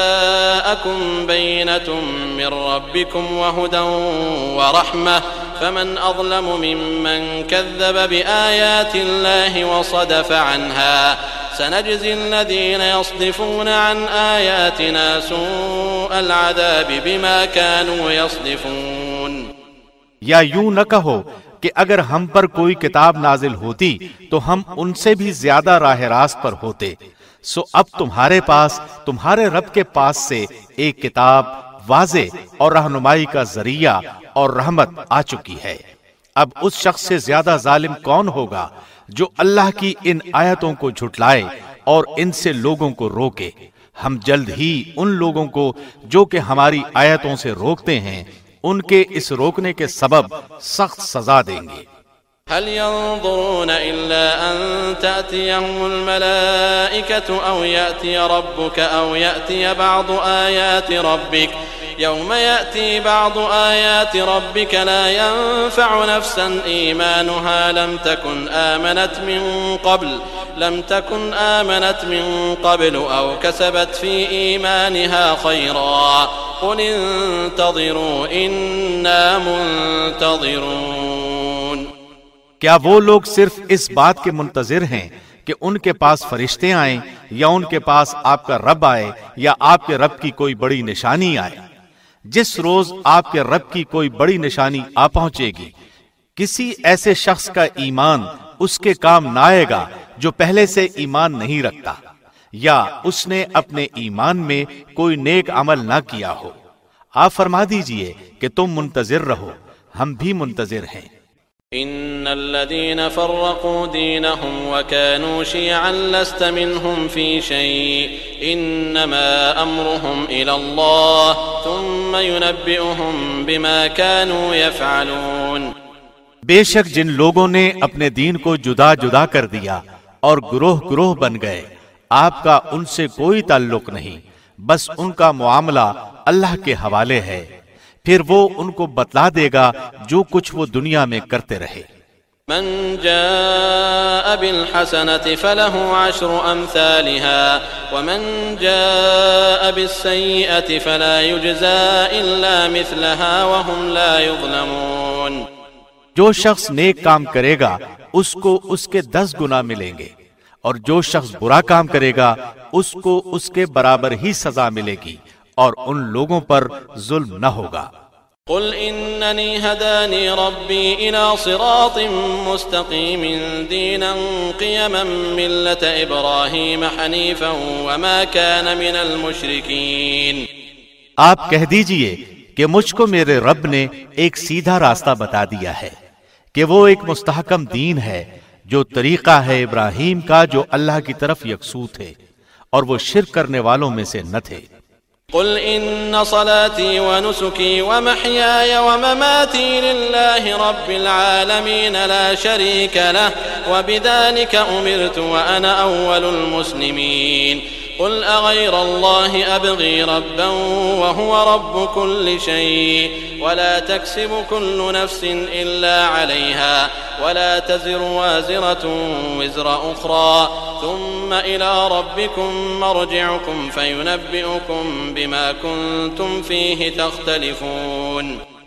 جاءكم بينة من ربكم وهدى ورحمة فمن أظلم ممن كذب بآيات الله وصدف عنها سنجزي الذين يصدفون عن آياتنا سوء العذاب بما كانوا يصدفون۔ یا یوں نہ کہو کہ اگر ہم پر کوئی کتاب نازل ہوتی تو ہم ان سے بھی زیادہ راہ راست پر ہوتے، سو اب تمہارے پاس تمہارے رب کے پاس سے ایک کتاب واضح اور رہنمائی کا ذریعہ اور رحمت آ چکی ہے۔ اب اس شخص سے زیادہ ظالم کون ہوگا جو اللہ کی ان آیتوں کو جھٹلائے اور ان سے لوگوں کو روکے۔ ہم جلد ہی ان لوگوں کو جو کہ ہماری آیتوں سے روکتے ہیں ان کے اس روکنے کے سبب سخت سزا دیں گے۔ هل ينظرون إلا أن تأتيهم الملائكة أو يأتي ربك أو يأتي بعض آيات ربك يوم يأتي بعض آيات ربك لا ينفع نفسا إيمانها لم تكن آمنت من قبل لم تكن آمنت من قبل أو كسبت في إيمانها خيرا قل انتظروا إنا منتظرون۔ کیا وہ لوگ صرف اس بات کے منتظر ہیں کہ ان کے پاس فرشتے آئیں یا ان کے پاس آپ کا رب آئے یا آپ کے رب کی کوئی بڑی نشانی آئے؟ جس روز آپ کے رب کی کوئی بڑی نشانی آ پہنچے گی کسی ایسے شخص کا ایمان اس کے کام نہ آئے گا جو پہلے سے ایمان نہیں رکھتا یا اس نے اپنے ایمان میں کوئی نیک عمل نہ کیا ہو۔ آپ فرما دیجئے کہ تم منتظر رہو، ہم بھی منتظر ہیں۔ ان الذين فرقوا دينهم وكانوا شيعا لست منهم في شيء انما امرهم الى الله ثم ينبئهم بما كانوا يفعلون۔ بے شک جن لوگوں نے اپنے دین کو جدا جدا کر دیا اور گروہ گروہ بن گئے، آپ کا ان سے کوئی تعلق نہیں، بس ان کا معاملہ اللہ کے حوالے ہے، پھر وہ ان کو بتلا دے گا جو کچھ وہ دنیا میں کرتے رہے۔ من جاء بالحسنة فله عشر أمثالها ومن جاء بالسيئة فلا يجزى إلا مثلها وهم لا يظلمون۔ جو شخص نیک کام کرے گا اس کو اس کے دس گنا ملیں گے، اور جو شخص برا کام کرے گا اس کو اس کے برابر ہی سزا ملے گی، اور ان لوگوں پر ظلم نہ ہوگا۔ قل انني هداني ربي الى صراط مستقيم دينا قيما ملة ابراهيم حنيفا وما كان من المشركين۔ آپ کہہ دیجئے کہ مجھ کو میرے رب نے ایک سیدھا راستہ بتا دیا ہے کہ وہ ایک مستحکم دین ہے جو طریقہ ہے ابراہیم کا جو اللہ کی طرف یکسو تھے اور وہ شرک کرنے والوں میں سے نہ تھے۔ قل ان صلاتي ونسكي ومحياي ومماتي لله رب العالمين لا شريك له وبذلك امرت وانا اول المسلمين قل اغير الله ابغي ربا وهو رب كل شيء ولا تكسب كل نفس الا عليها ولا تزر وازرة وزر اخرى ثم الى ربكم مرجعكم فينبئكم بما كنتم فيه تختلفون۔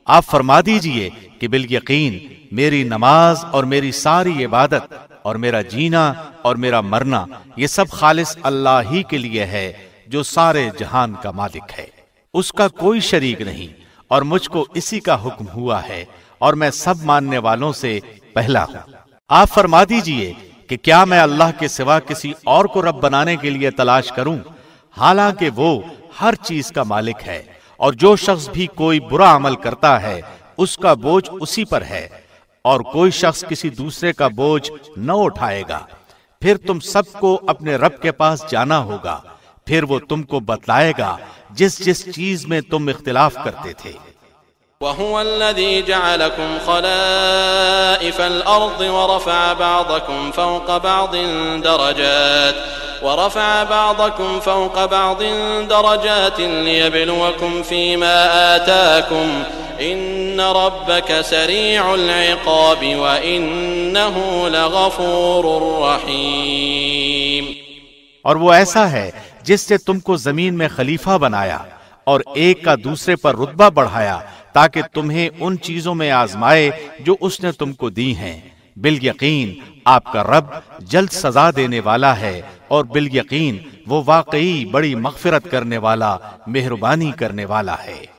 آپ فرما دیجئے کہ بالیقین میری نماز اور میری ساری عبادت اور میرا جینا اور میرا مرنا یہ سب خالص اللہ ہی کے لیے ہے جو سارے جہان کا مالک ہے، اس کا کوئی شریک نہیں، اور مجھ کو اسی کا حکم ہوا ہے اور میں سب ماننے والوں سے پہلا ہوں۔ آپ فرما دیجئے کہ کیا میں اللہ کے سوا کسی اور کو رب بنانے کے لیے تلاش کروں، حالانکہ وہ ہر چیز کا مالک ہے، اور جو شخص بھی کوئی برا عمل کرتا ہے اس کا بوجھ اسی پر ہے، اور کوئی شخص کسی دوسرے کا بوجھ نہ اٹھائے گا۔ پھر تم سب کو اپنے رب کے پاس جانا ہوگا، پھر وہ تم کو بتلائے گا جس جس چیز میں تم اختلاف کرتے تھے۔ وهو الذي جعلكم خلائف الأرض ورفع بعضكم فوق بعض درجات ورفع بعضكم فوق بعض درجات ليبلوكم فيما آتاكم إن ربك سريع العقاب وإنه لغفور رحيم۔ اور وہ ایسا ہے جس نے تم کو زمین میں خلیفہ بنایا اور ایک کا دوسرے پر رتبہ بڑھایا تاکہ تمہیں ان چیزوں میں آزمائے جو اس نے تم کو دی ہیں۔ بالیقین آپ کا رب جلد سزا دینے والا ہے، اور بالیقین وہ واقعی بڑی مغفرت کرنے والا، مہربانی کرنے والا ہے۔